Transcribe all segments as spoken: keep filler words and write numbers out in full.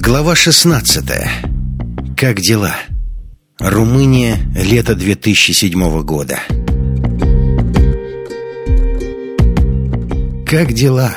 Глава шестнадцатая. Как дела? Румыния, лето две тысячи седьмого года. Как дела?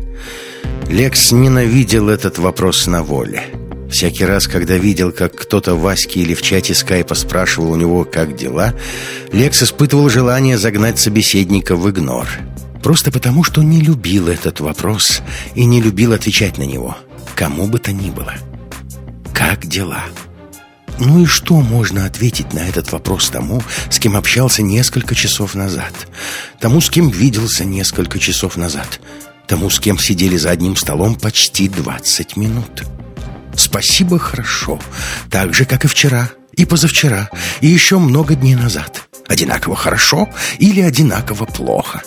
Лекс ненавидел этот вопрос на воле. Всякий раз, когда видел, как кто-то в Ваське или в чате скайпа спрашивал у него, как дела, Лекс испытывал желание загнать собеседника в игнор. Просто потому, что не любил этот вопрос и не любил отвечать на него, кому бы то ни было. Как дела? Ну и что можно ответить на этот вопрос тому, с кем общался несколько часов назад? Тому, с кем виделся несколько часов назад? Тому, с кем сидели за одним столом почти двадцать минут? Спасибо, хорошо. Так же, как и вчера, и позавчера, и еще много дней назад. Одинаково хорошо или одинаково плохо?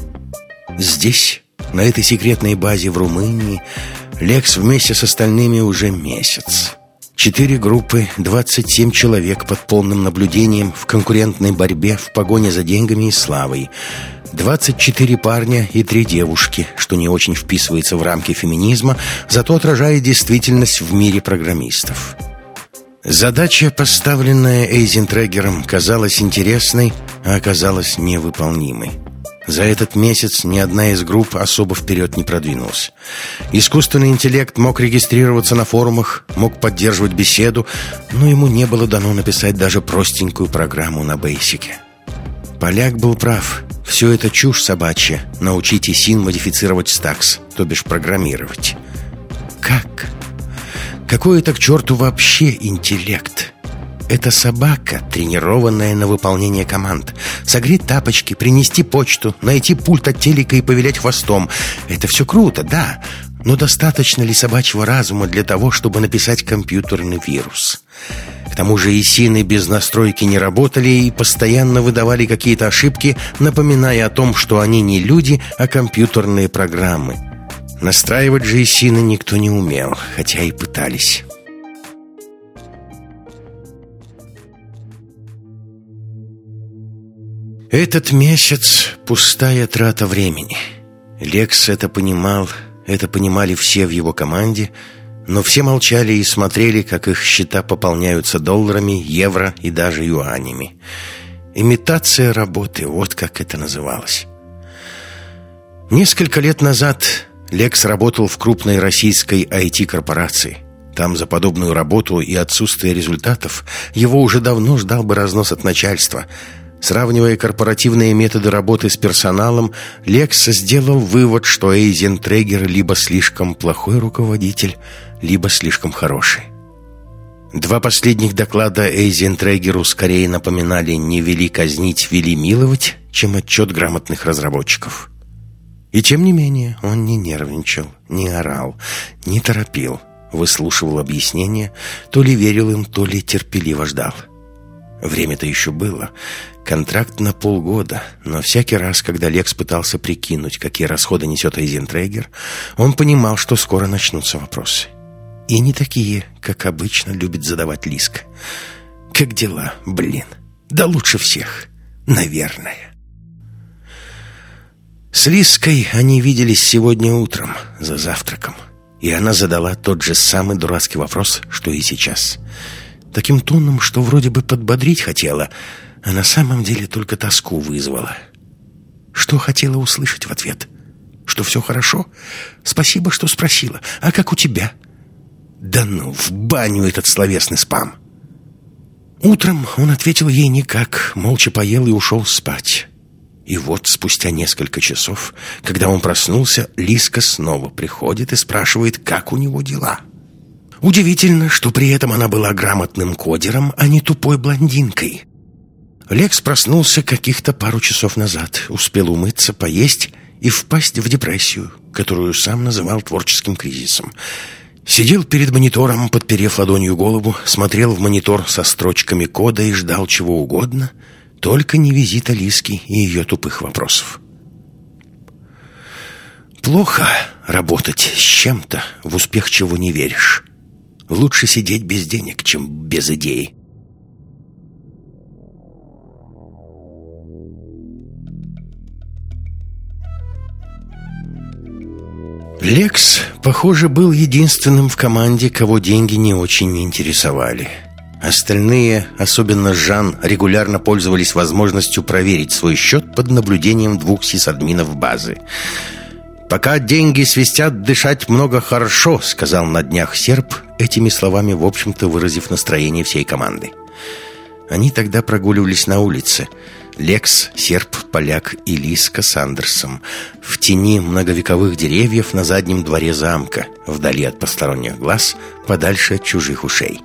Здесь, на этой секретной базе в Румынии, Лекс вместе с остальными уже месяц. Четыре группы, двадцать семь человек под полным наблюдением в конкурентной борьбе в погоне за деньгами и славой. двадцать четыре парня и три девушки, что не очень вписывается в рамки феминизма, зато отражает действительность в мире программистов. Задача, поставленная Эйзентрегером, казалась интересной, а оказалась невыполнимой. За этот месяц ни одна из групп особо вперед не продвинулась. Искусственный интеллект мог регистрироваться на форумах, мог поддерживать беседу, но ему не было дано написать даже простенькую программу на бейсике. Поляк был прав. Все это чушь собачья. Научить ИСИН модифицировать стакс, то бишь программировать. Как? Какой это к черту вообще интеллект? Это собака, тренированная на выполнение команд. Согреть тапочки, принести почту, найти пульт от телека и повилять хвостом. Это все круто, да. Но достаточно ли собачьего разума для того, чтобы написать компьютерный вирус? К тому же ИСИНы без настройки не работали и постоянно выдавали какие-то ошибки, напоминая о том, что они не люди, а компьютерные программы. Настраивать же ИСИНы никто не умел, хотя и пытались. Этот месяц — пустая трата времени. Лекс это понимал, это понимали все в его команде, но все молчали и смотрели, как их счета пополняются долларами, евро и даже юанями. Имитация работы, вот как это называлось. Несколько лет назад Лекс работал в крупной российской ай ти-корпорации. Там за подобную работу и отсутствие результатов его уже давно ждал бы разнос от начальства. Сравнивая корпоративные методы работы с персоналом, Лекс сделал вывод, что Эйзентрегер либо слишком плохой руководитель, либо слишком хороший. Два последних доклада Эйзентрегеру скорее напоминали «не вели казнить, вели миловать», чем отчет грамотных разработчиков. И тем не менее он не нервничал, не орал, не торопил, выслушивал объяснения, то ли верил им, то ли терпеливо ждал. Время-то еще было. Контракт на полгода, но всякий раз, когда Лекс пытался прикинуть, какие расходы несет Эйзентрегер, он понимал, что скоро начнутся вопросы. И не такие, как обычно любит задавать Лиска. Как дела, блин? Да лучше всех, наверное. С Лиской они виделись сегодня утром, за завтраком. И она задала тот же самый дурацкий вопрос, что и сейчас. Таким тоном, что вроде бы подбодрить хотела, а на самом деле только тоску вызвала. Что хотела услышать в ответ? Что все хорошо? Спасибо, что спросила. А как у тебя? Да ну, в баню этот словесный спам. Утром он ответил ей никак, молча поел и ушел спать. И вот спустя несколько часов, когда он проснулся, Лиска снова приходит и спрашивает, как у него дела. Удивительно, что при этом она была грамотным кодером, а не тупой блондинкой. Лекс проснулся каких-то пару часов назад, успел умыться, поесть и впасть в депрессию, которую сам называл творческим кризисом. Сидел перед монитором, подперев ладонью голову, смотрел в монитор со строчками кода и ждал чего угодно, только не визита Лиски и ее тупых вопросов. Плохо работать с чем-то, в успех чего не веришь. Лучше сидеть без денег, чем без идеи. Лекс, похоже, был единственным в команде, кого деньги не очень интересовали. Остальные, особенно Жан, регулярно пользовались возможностью проверить свой счет под наблюдением двух сисадминов базы. «Пока деньги свистят, дышать много хорошо», — сказал на днях серб, этими словами, в общем-то, выразив настроение всей команды. Они тогда прогуливались на улице. Лекс, серб, поляк и Лиска с Андерсом в тени многовековых деревьев на заднем дворе замка, вдали от посторонних глаз, подальше от чужих ушей.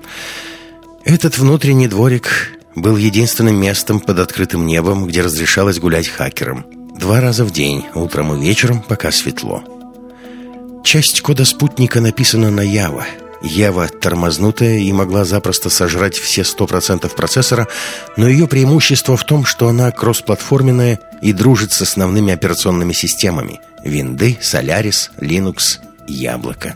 Этот внутренний дворик был единственным местом под открытым небом, где разрешалось гулять хакерам. Два раза в день, утром и вечером, пока светло. Часть кода спутника написана на Java. Java тормознутая и могла запросто сожрать все сто процентов процессора, но ее преимущество в том, что она кроссплатформенная и дружит с основными операционными системами Винды, Solaris, Linux, Яблоко.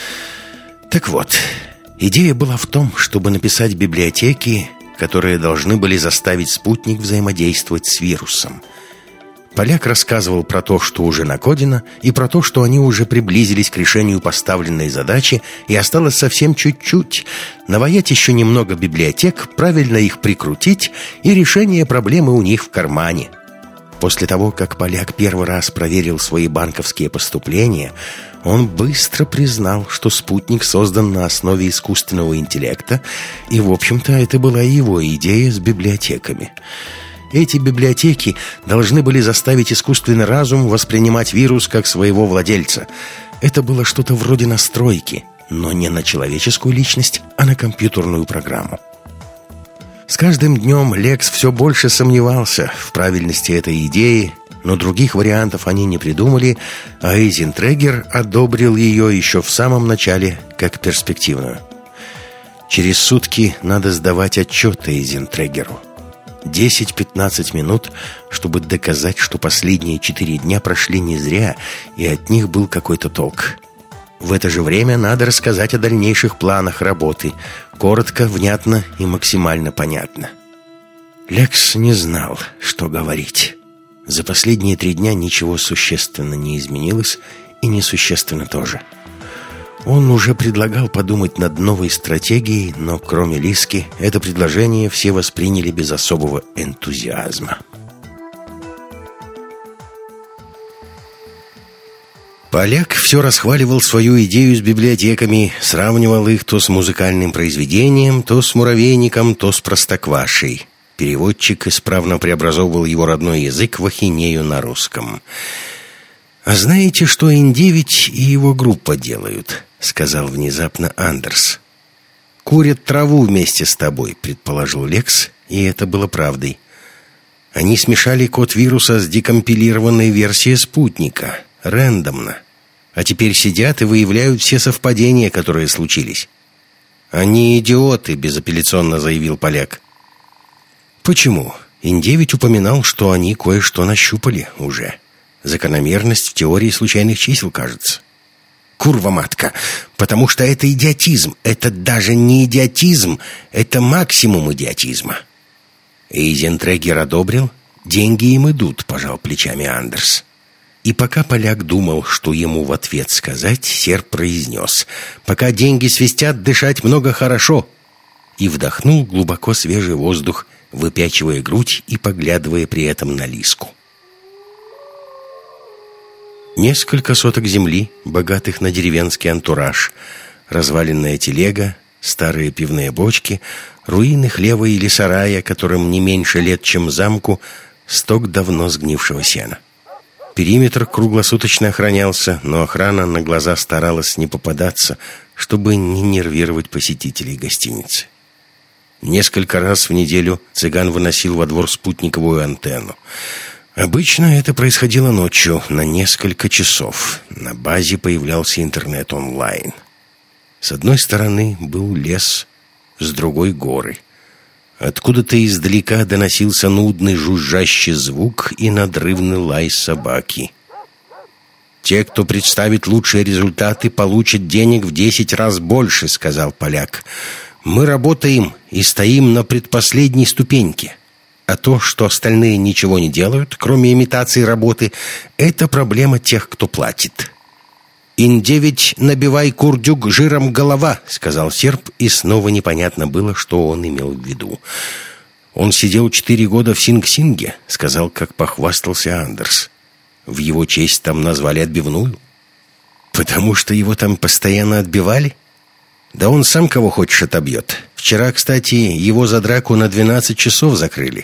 Так вот, идея была в том, чтобы написать библиотеки, которые должны были заставить спутник взаимодействовать с вирусом. Поляк рассказывал про то, что уже накодено, и про то, что они уже приблизились к решению поставленной задачи, и осталось совсем чуть-чуть. Наваять еще немного библиотек, правильно их прикрутить, и решение проблемы у них в кармане. После того, как поляк первый раз проверил свои банковские поступления, он быстро признал, что спутник создан на основе искусственного интеллекта, и, в общем-то, это была его идея с библиотеками. Эти библиотеки должны были заставить искусственный разум воспринимать вирус как своего владельца. Это было что-то вроде настройки, но не на человеческую личность, а на компьютерную программу. С каждым днем Лекс все больше сомневался в правильности этой идеи, но других вариантов они не придумали, а Эйзентрегер одобрил ее еще в самом начале как перспективную. Через сутки надо сдавать отчет Эйзентрегеру. десять-пятнадцать минут, чтобы доказать, что последние четыре дня прошли не зря, и от них был какой-то толк. В это же время надо рассказать о дальнейших планах работы. Коротко, внятно и максимально понятно. Лекс не знал, что говорить. За последние три дня ничего существенно не изменилось, и несущественно тоже. Он уже предлагал подумать над новой стратегией, но кроме Лиски, это предложение все восприняли без особого энтузиазма. Поляк все расхваливал свою идею с библиотеками, сравнивал их то с музыкальным произведением, то с муравейником, то с простоквашей. Переводчик исправно преобразовывал его родной язык в ахинею на русском. «А знаете, что эн девять и его группа делают?» — сказал внезапно Андерс. «Курят траву вместе с тобой», — предположил Лекс, и это было правдой. Они смешали код вируса с декомпилированной версией спутника, рандомно. А теперь сидят и выявляют все совпадения, которые случились. «Они идиоты», — безапелляционно заявил поляк. «Почему?» эн девять упоминал, что они кое-что нащупали уже. Закономерность в теории случайных чисел, кажется. Курва-матка, потому что это идиотизм. Это даже не идиотизм, это максимум идиотизма. Эйзентрегер одобрил. Деньги им идут, пожал плечами Андерс. И пока поляк думал, что ему в ответ сказать, серб произнес: «Пока деньги свистят, дышать много хорошо». И вдохнул глубоко свежий воздух, выпячивая грудь и поглядывая при этом на Лиску. Несколько соток земли, богатых на деревенский антураж, разваленная телега, старые пивные бочки, руины хлева или сарая, которым не меньше лет, чем замку, сток давно сгнившего сена. Периметр круглосуточно охранялся, но охрана на глаза старалась не попадаться, чтобы не нервировать посетителей гостиницы. Несколько раз в неделю цыган выносил во двор спутниковую антенну. Обычно это происходило ночью, на несколько часов. На базе появлялся интернет онлайн. С одной стороны был лес, с другой — горы. Откуда-то издалека доносился нудный жужжащий звук и надрывный лай собаки. «Те, кто представит лучшие результаты, получат денег в десять раз больше», — сказал поляк. «Мы работаем и стоим на предпоследней ступеньке. А то, что остальные ничего не делают, кроме имитации работы, это проблема тех, кто платит». «Ин девять, набивай курдюк жиром голова», — сказал серб, и снова непонятно было, что он имел в виду. «Он сидел четыре года в Синг-Синге», — сказал, как похвастался Андерс. «В его честь там назвали отбивную». «Потому что его там постоянно отбивали?» «Да он сам кого хочешь отобьет. Вчера, кстати, его за драку на двенадцать часов закрыли».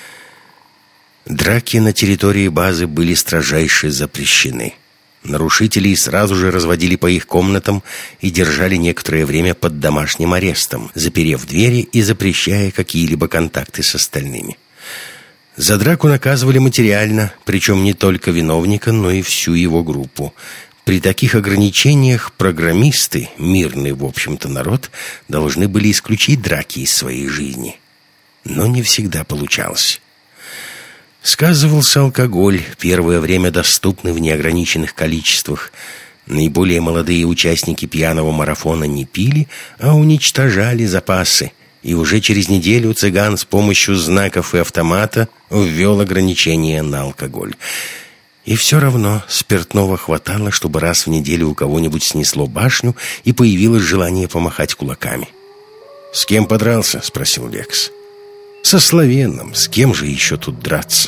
Драки на территории базы были строжайше запрещены. Нарушителей сразу же разводили по их комнатам и держали некоторое время под домашним арестом, заперев двери и запрещая какие-либо контакты с остальными. За драку наказывали материально, причем не только виновника, но и всю его группу. При таких ограничениях программисты, мирный, в общем-то, народ, должны были исключить драки из своей жизни. Но не всегда получалось. Сказывался алкоголь, первое время доступный в неограниченных количествах. Наиболее молодые участники пьяного марафона не пили, а уничтожали запасы. И уже через неделю цыган с помощью знаков и автомата ввел ограничения на алкоголь. И все равно спиртного хватало, чтобы раз в неделю у кого-нибудь снесло башню и появилось желание помахать кулаками. «С кем подрался?» — спросил Лекс. «Со Славеном. С кем же еще тут драться?»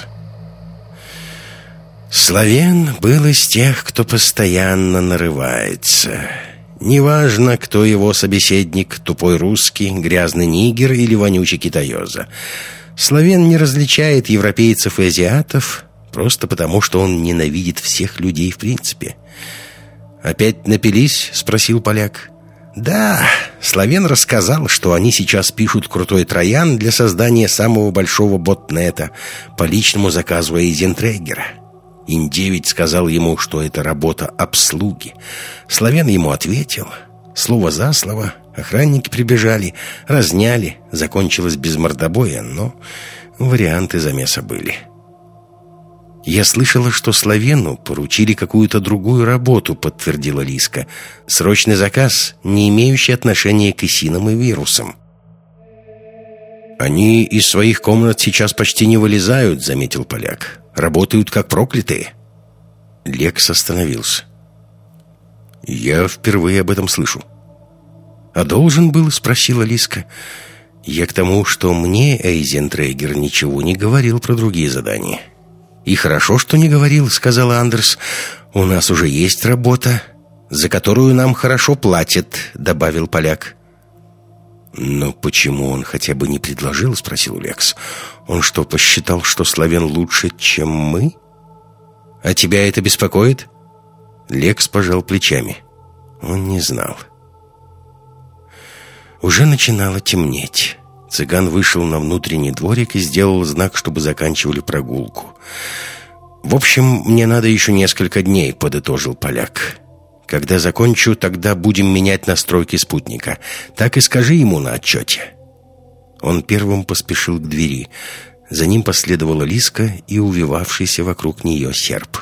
Славен был из тех, кто постоянно нарывается. Неважно, кто его собеседник, тупой русский, грязный нигер или вонючий китаёза. Славен не различает европейцев и азиатов, просто потому, что он ненавидит всех людей в принципе. «Опять напились?» — спросил поляк. «Да, Славен рассказал, что они сейчас пишут крутой троян для создания самого большого ботнета по личному заказу Эйзентрегера. Ин девять сказал ему, что это работа обслуги. Славен ему ответил. Слово за слово. Охранники прибежали, разняли. Закончилось без мордобоя, но варианты замеса были». «Я слышала, что Славену поручили какую-то другую работу», — подтвердила Лиска. «Срочный заказ, не имеющий отношения к исинам и вирусам». «Они из своих комнат сейчас почти не вылезают», — заметил поляк. «Работают как проклятые». Лекс остановился. «Я впервые об этом слышу». «А должен был?» — спросила Лиска. «Я к тому, что мне Эйзентрегер ничего не говорил про другие задания». «И хорошо, что не говорил», — сказала Андерс. «У нас уже есть работа, за которую нам хорошо платят», — добавил поляк. «Но почему он хотя бы не предложил?» — спросил Лекс. «Он что, посчитал, что Славен лучше, чем мы? А тебя это беспокоит?» Лекс пожал плечами. Он не знал. Уже начинало темнеть. Цыган вышел на внутренний дворик и сделал знак, чтобы заканчивали прогулку. «В общем, мне надо еще несколько дней», — подытожил поляк. «Когда закончу, тогда будем менять настройки спутника. Так и скажи ему на отчете». Он первым поспешил к двери. За ним последовала Лиска и увивавшийся вокруг нее серб.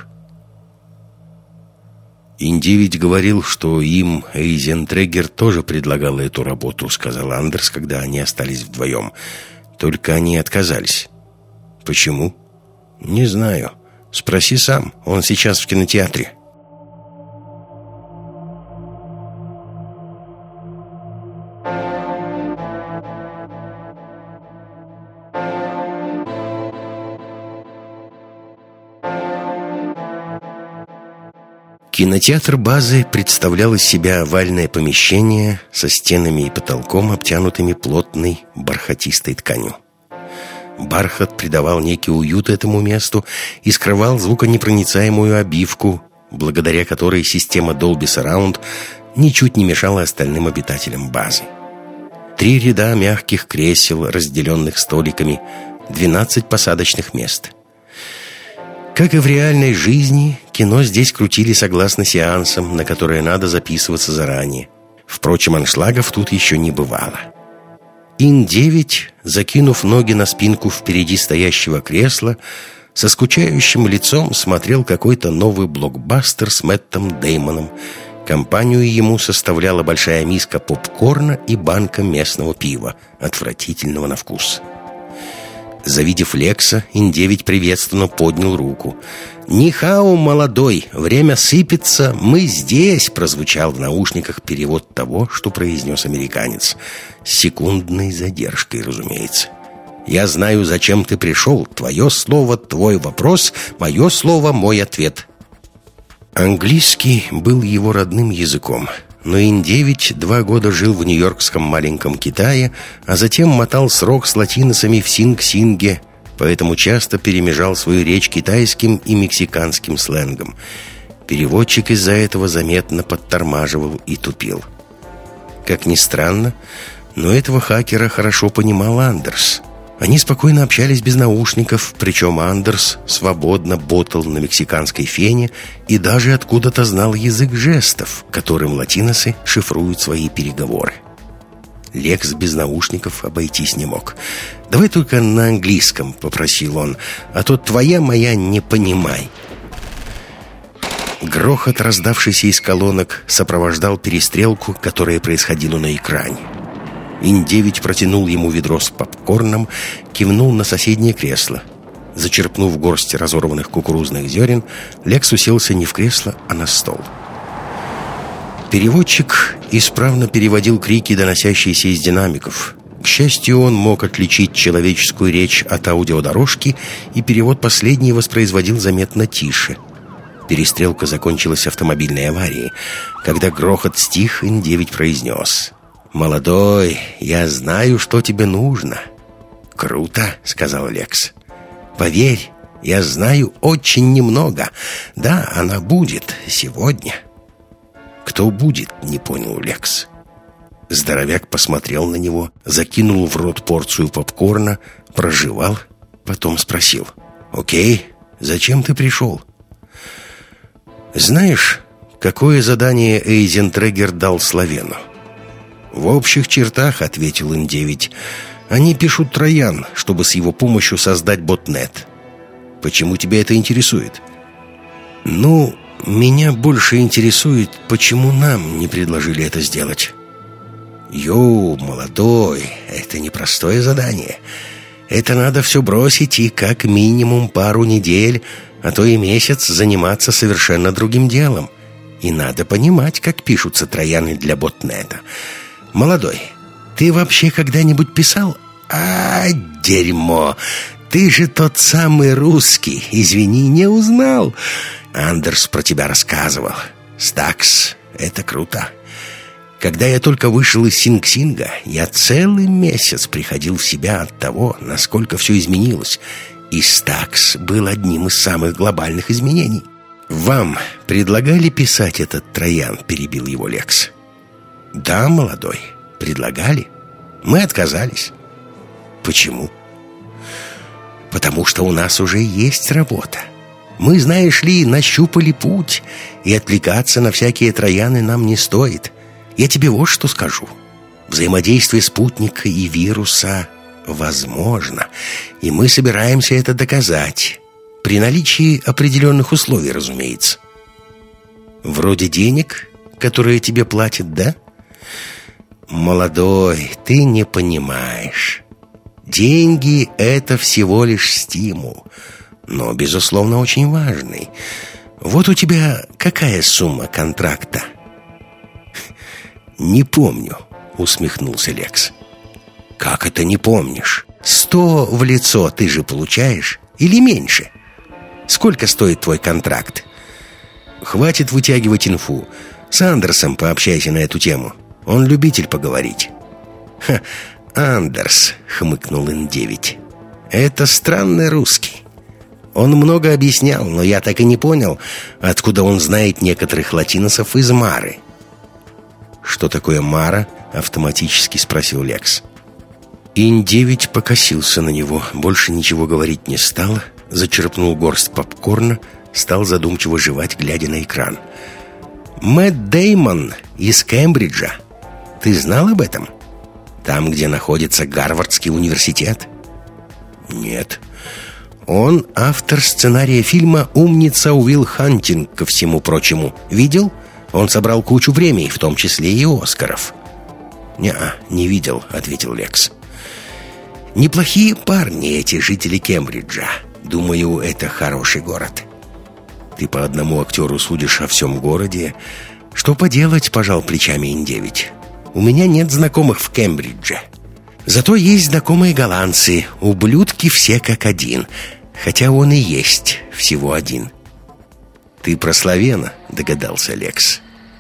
«Ин девять говорил, что им Эйзентрегер тоже предлагал эту работу», — сказал Андерс, когда они остались вдвоем. «Только они отказались». «Почему?» «Не знаю. Спроси сам. Он сейчас в кинотеатре». Кинотеатр базы представлял из себя овальное помещение со стенами и потолком, обтянутыми плотной бархатистой тканью. Бархат придавал некий уют этому месту и скрывал звуконепроницаемую обивку, благодаря которой система Dolby Surround ничуть не мешала остальным обитателям базы. Три ряда мягких кресел, разделенных столиками, двенадцать посадочных мест. Как и в реальной жизни, кино здесь крутили согласно сеансам, на которые надо записываться заранее. Впрочем, аншлагов тут еще не бывало. Ин девять, закинув ноги на спинку впереди стоящего кресла, со скучающим лицом смотрел какой-то новый блокбастер с Мэттом Деймоном. Компанию ему составляла большая миска попкорна и банка местного пива, отвратительного на вкус. Завидев Лекса, Ин девять приветственно поднял руку. «Нихао, молодой, время сыпется, мы здесь», — прозвучал в наушниках перевод того, что произнес американец. С секундной задержкой, разумеется. «Я знаю, зачем ты пришел. Твое слово, твой вопрос, мое слово, мой ответ». Английский был его родным языком, но Ин-девять два года жил в нью-йоркском маленьком Китае, а затем мотал срок с латиносами в Синг-Синге, поэтому часто перемежал свою речь китайским и мексиканским сленгом. Переводчик из-за этого заметно подтормаживал и тупил. Как ни странно, но этого хакера хорошо понимал Андерс. Они спокойно общались без наушников, причем Андерс свободно ботал на мексиканской фене и даже откуда-то знал язык жестов, которым латиносы шифруют свои переговоры. Лекс без наушников обойтись не мог. «Давай только на английском», — попросил он, «а то твоя моя не понимай». Грохот, раздавшийся из колонок, сопровождал перестрелку, которая происходила на экране. Ин-девять протянул ему ведро с попкорном, кивнул на соседнее кресло. Зачерпнув горсть разорванных кукурузных зерен, Лекс уселся не в кресло, а на стол. Переводчик исправно переводил крики, доносящиеся из динамиков. К счастью, он мог отличить человеческую речь от аудиодорожки, и перевод последний воспроизводил заметно тише. Перестрелка закончилась автомобильной аварией. Когда грохот стих, Ин-девять произнес: «Молодой, я знаю, что тебе нужно». «Круто», — сказал Лекс. «Поверь, я знаю очень немного. Да, она будет сегодня». «Кто будет?» — не понял Лекс. Здоровяк посмотрел на него, закинул в рот порцию попкорна, прожевал, потом спросил: «Окей, зачем ты пришел?» «Знаешь, какое задание Эйзентрегер дал Славену?» «В общих чертах», — ответил Ин-девять, — «они пишут троян, чтобы с его помощью создать ботнет». «Почему тебя это интересует?» «Ну, меня больше интересует, почему нам не предложили это сделать». «Йоу, молодой, это непростое задание. Это надо все бросить и как минимум пару недель, а то и месяц заниматься совершенно другим делом. И надо понимать, как пишутся трояны для ботнета. Молодой, ты вообще когда-нибудь писал? А, дерьмо! Ты же тот самый русский. Извини, не узнал. Андерс про тебя рассказывал. Стакс, это круто. Когда я только вышел из Синг-Синга, я целый месяц приходил в себя от того, насколько все изменилось. И Стакс был одним из самых глобальных изменений. «Вам предлагали писать этот троян?» — перебил его Лекс. «Да, молодой, предлагали. Мы отказались». «Почему?» «Потому что у нас уже есть работа. Мы, знаешь ли, нащупали путь, и отвлекаться на всякие трояны нам не стоит. Я тебе вот что скажу. Взаимодействие спутника и вируса возможно, и мы собираемся это доказать. При наличии определенных условий, разумеется». «Вроде денег, которые тебе платят, да?» «Молодой, ты не понимаешь. Деньги — это всего лишь стимул, но, безусловно, очень важный. Вот у тебя какая сумма контракта?» «Не помню», — усмехнулся Лекс. «Как это не помнишь? Сто в лицо ты же получаешь? Или меньше? Сколько стоит твой контракт?» «Хватит вытягивать инфу. С Андерсом пообщайся на эту тему. Он любитель поговорить». «Ха, Андерс», — хмыкнул Ин-девять. «Это странный русский. Он много объяснял, но я так и не понял, откуда он знает некоторых латиносов из Мары». «Что такое Мара?» — автоматически спросил Лекс. Ин-девять покосился на него, больше ничего говорить не стал, зачерпнул горсть попкорна, стал задумчиво жевать, глядя на экран. «Мэтт Дэймон из Кембриджа. Ты знал об этом? Там, где находится Гарвардский университет?» «Нет». «Он автор сценария фильма «Умница Уилл Хантинг», ко всему прочему. Видел? Он собрал кучу премий, в том числе и Оскаров». «Не-а, не видел», — ответил Лекс. «Неплохие парни эти жители Кембриджа. Думаю, это хороший город». Ты по одному актеру судишь о всем городе. Что поделать, пожал плечами Ин девять. У меня нет знакомых в Кембридже. Зато есть знакомые голландцы. Ублюдки все как один. Хотя он и есть всего один. Ты про Славена, догадался Лекс.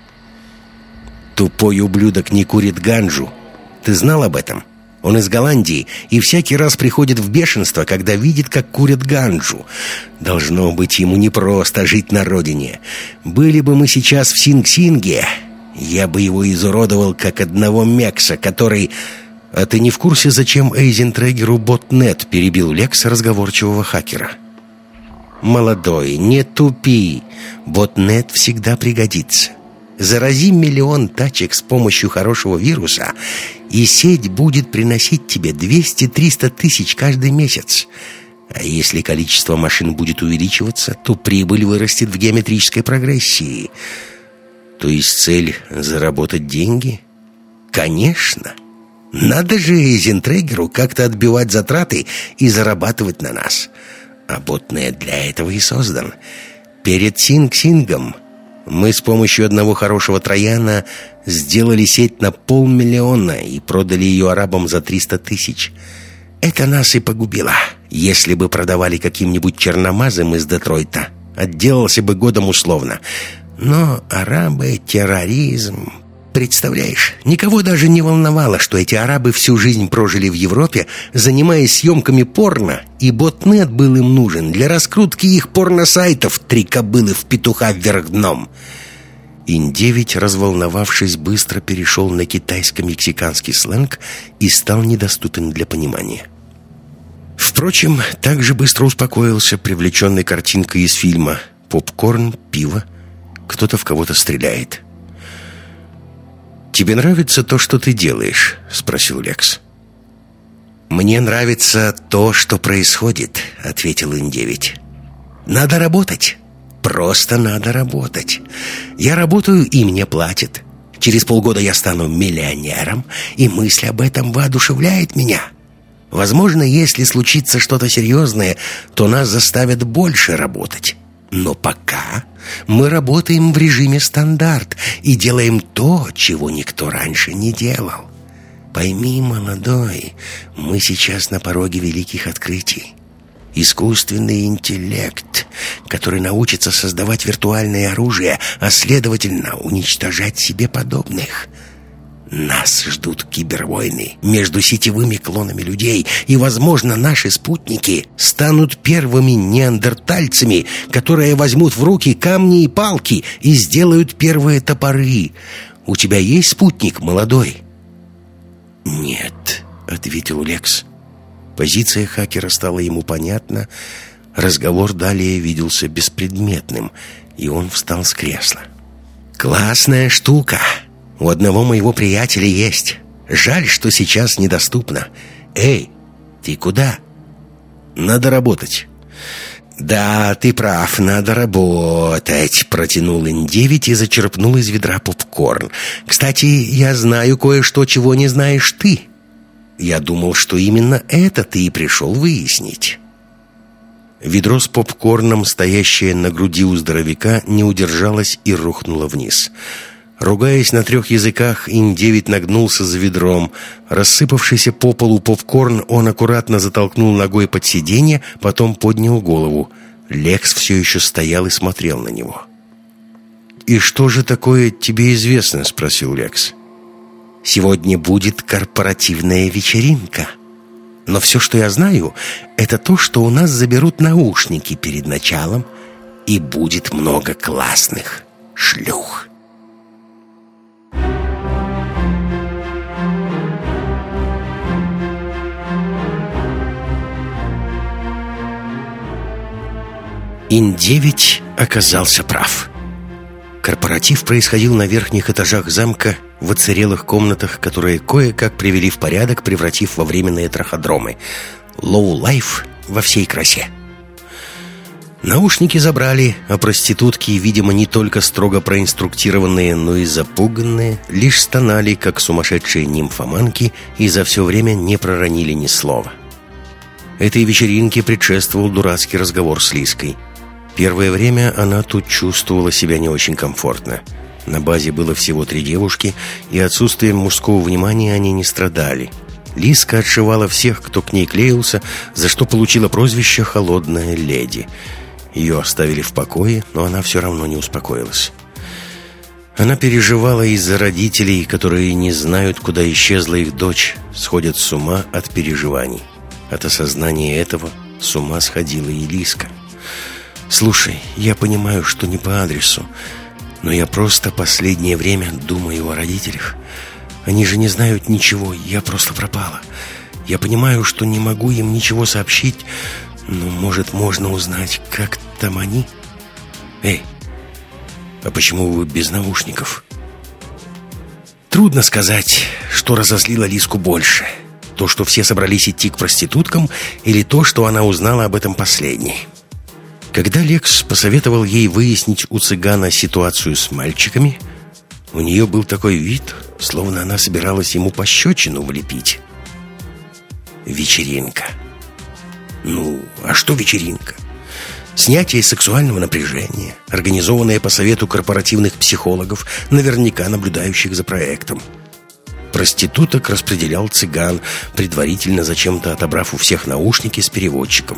Тупой ублюдок не курит ганджу. Ты знал об этом? Он из Голландии и всякий раз приходит в бешенство, когда видит, как курят ганджу. Должно быть, ему непросто жить на родине. Были бы мы сейчас в Синг-Синге, я бы его изуродовал, как одного мекса, который... А ты не в курсе, зачем Эйзентрегеру ботнет? Перебил Лекс разговорчивого хакера. Молодой, не тупи. Ботнет всегда пригодится. Зарази миллион тачек с помощью хорошего вируса, и сеть будет приносить тебе двести-триста тысяч каждый месяц. А если количество машин будет увеличиваться, то прибыль вырастет в геометрической прогрессии. То есть цель — заработать деньги? Конечно. Надо же Эйзентрегеру как-то отбивать затраты и зарабатывать на нас. А ботнет для этого и создан. Перед Синг-Сингом мы с помощью одного хорошего трояна сделали сеть на полмиллиона и продали ее арабам за триста тысяч. Это нас и погубило. Если бы продавали каким-нибудь черномазым из Детройта, отделался бы годом условно. Но арабы — терроризм. Представляешь, никого даже не волновало, что эти арабы всю жизнь прожили в Европе, занимаясь съемками порно, и ботнет был им нужен для раскрутки их порносайтов «Три кобылы в петуха вверх дном». Ин девять, разволновавшись, быстро перешел на китайско-мексиканский сленг и стал недоступен для понимания. Впрочем, также быстро успокоился, привлеченный картинкой из фильма. Попкорн, пиво, кто-то в кого-то стреляет. «Тебе нравится то, что ты делаешь?» — спросил Лекс. «Мне нравится то, что происходит», — ответил Ин девять. «Надо работать. Просто надо работать. Я работаю, и мне платят. Через полгода я стану миллионером, и мысль об этом воодушевляет меня. Возможно, если случится что-то серьезное, то нас заставят больше работать. Но пока мы работаем в режиме стандарт и делаем то, чего никто раньше не делал. Пойми, молодой, мы сейчас на пороге великих открытий. Искусственный интеллект, который научится создавать виртуальное оружие, а следовательно уничтожать себе подобных. Нас ждут кибервойны между сетевыми клонами людей, и, возможно, наши спутники станут первыми неандертальцами, которые возьмут в руки камни и палки и сделают первые топоры. У тебя есть спутник, молодой?» «Нет», — ответил Лекс. Позиция хакера стала ему понятна. Разговор далее виделся беспредметным, и он встал с кресла. «Классная штука. У одного моего приятеля есть. Жаль, что сейчас недоступно. Эй, ты куда?» «Надо работать». «Да, ты прав, надо работать», — протянул Ин девять и зачерпнул из ведра попкорн. «Кстати, я знаю кое-что, чего не знаешь ты. Я думал, что именно это ты и пришел выяснить». Ведро с попкорном, стоящее на груди у здоровяка, не удержалось и рухнуло вниз. Ругаясь на трех языках, Ин девять нагнулся за ведром. Рассыпавшийся по полу попкорн он аккуратно затолкнул ногой под сиденье, потом поднял голову. Лекс все еще стоял и смотрел на него. «И что же такое тебе известно?» — спросил Лекс. «Сегодня будет корпоративная вечеринка. Но все, что я знаю, это то, что у нас заберут наушники перед началом, и будет много классных шлюх». Ин девять оказался прав. Корпоратив происходил на верхних этажах замка, в оцарелых комнатах, которые кое-как привели в порядок, превратив во временные траходромы. Лоу-лайф во всей красе. Наушники забрали, а проститутки, видимо, не только строго проинструктированные, но и запуганные, лишь стонали, как сумасшедшие нимфоманки, и за все время не проронили ни слова. Этой вечеринке предшествовал дурацкий разговор с Лиской. Первое время она тут чувствовала себя не очень комфортно. На базе было всего три девушки, и отсутствием мужского внимания они не страдали. Лиска отшивала всех, кто к ней клеился, за что получила прозвище «холодная леди». Ее оставили в покое, но она все равно не успокоилась. Она переживала из-за родителей, которые не знают, куда исчезла их дочь, сходят с ума от переживаний. От осознания этого с ума сходила и Лиска. «Слушай, я понимаю, что не по адресу, но я просто последнее время думаю о родителях. Они же не знают ничего, я просто пропала. Я понимаю, что не могу им ничего сообщить, но, может, можно узнать, как там они? Эй, а почему вы без наушников?» Трудно сказать, что разозлило Лиску больше. То, что все собрались идти к проституткам, или то, что она узнала об этом последней. Когда Лекс посоветовал ей выяснить у цыгана ситуацию с мальчиками, у нее был такой вид, словно она собиралась ему пощечину влепить. Вечеринка. Ну, а что вечеринка? Снятие сексуального напряжения, организованное по совету корпоративных психологов, наверняка наблюдающих за проектом. Проституток распределял цыган, предварительно зачем-то отобрав у всех наушники с переводчиком.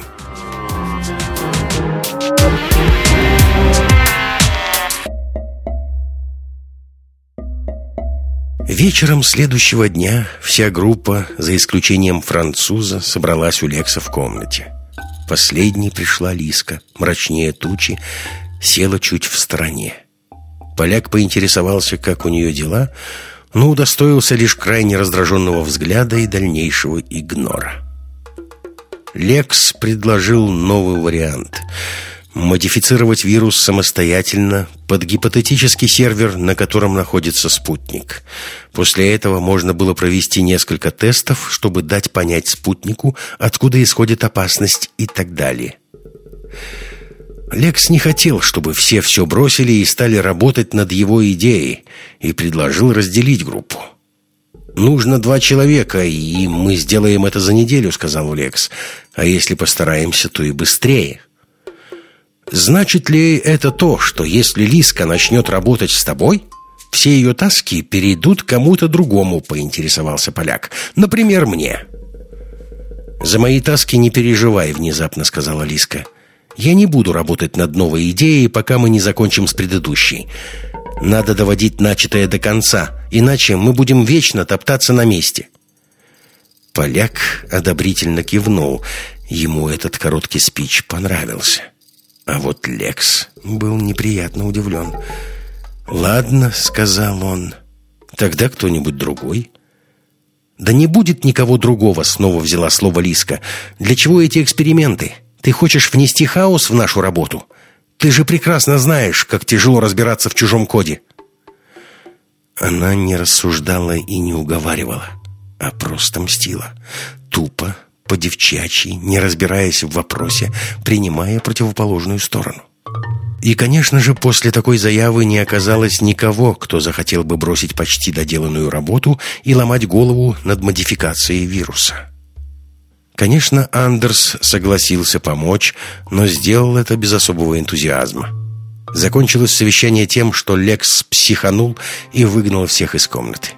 Вечером следующего дня вся группа, за исключением француза, собралась у Лекса в комнате. Последней пришла Лиска, мрачнее тучи, села чуть в стороне. Поляк поинтересовался, как у нее дела, но удостоился лишь крайне раздраженного взгляда и дальнейшего игнора. Лекс предложил новый вариант — модифицировать вирус самостоятельно под гипотетический сервер, на котором находится спутник. После этого можно было провести несколько тестов, чтобы дать понять спутнику, откуда исходит опасность и так далее. Лекс не хотел, чтобы все все бросили и стали работать над его идеей, и предложил разделить группу. «Нужно два человека, и мы сделаем это за неделю», — сказал Лекс. «А если постараемся, то и быстрее». «Значит ли это то, что если Лиска начнет работать с тобой, все ее таски перейдут кому-то другому?» — поинтересовался поляк. «Например, мне». «За мои таски не переживай», — внезапно сказала Лиска. «Я не буду работать над новой идеей, пока мы не закончим с предыдущей. Надо доводить начатое до конца, иначе мы будем вечно топтаться на месте». Поляк одобрительно кивнул. Ему этот короткий спич понравился. А вот Лекс был неприятно удивлен. «Ладно», — сказал он, — «тогда кто-нибудь другой». «Да не будет никого другого», — снова взяла слово Лиска. «Для чего эти эксперименты? Ты хочешь внести хаос в нашу работу? Ты же прекрасно знаешь, как тяжело разбираться в чужом коде». Она не рассуждала и не уговаривала, а просто мстила. Тупо, по-девчачьи, не разбираясь в вопросе, принимая противоположную сторону. И, конечно же, после такой заявы не оказалось никого, кто захотел бы бросить почти доделанную работу и ломать голову над модификацией вируса. Конечно, Андерс согласился помочь, но сделал это без особого энтузиазма. Закончилось совещание тем, что Лекс психанул и выгнал всех из комнаты.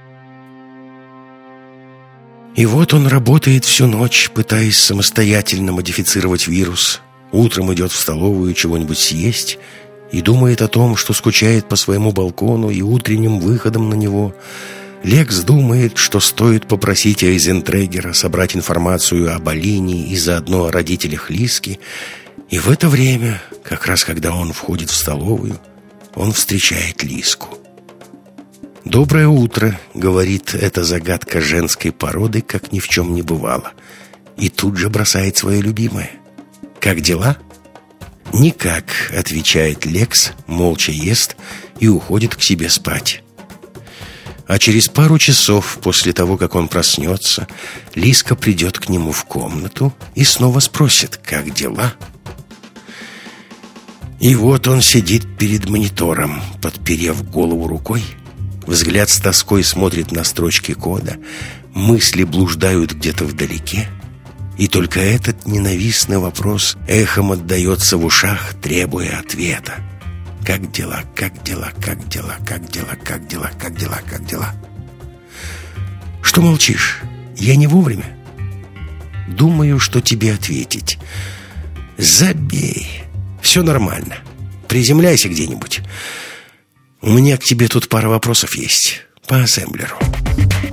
И вот он работает всю ночь, пытаясь самостоятельно модифицировать вирус. Утром идет в столовую чего-нибудь съесть и думает о том, что скучает по своему балкону и утренним выходом на него. Лекс думает, что стоит попросить Эйзентрегера собрать информацию об Алине и заодно о родителях Лиски. И в это время, как раз когда он входит в столовую, он встречает Лиску. «Доброе утро», — говорит эта загадка женской породы, как ни в чем не бывало. И тут же бросает свое любимое. «Как дела?» «Никак», — отвечает Лекс, молча ест и уходит к себе спать. А через пару часов после того, как он проснется, Лиска придет к нему в комнату и снова спросит, как дела. И вот он сидит перед монитором, подперев голову рукой. Взгляд с тоской смотрит на строчки кода, мысли блуждают где-то вдалеке. И только этот ненавистный вопрос эхом отдается в ушах, требуя ответа. Как дела, как дела, как дела, как дела, как дела, как дела, как дела? Что молчишь? Я не вовремя? Думаю, что тебе ответить. Забей. Все нормально. Приземляйся где-нибудь. У меня к тебе тут пара вопросов есть. По ассемблеру.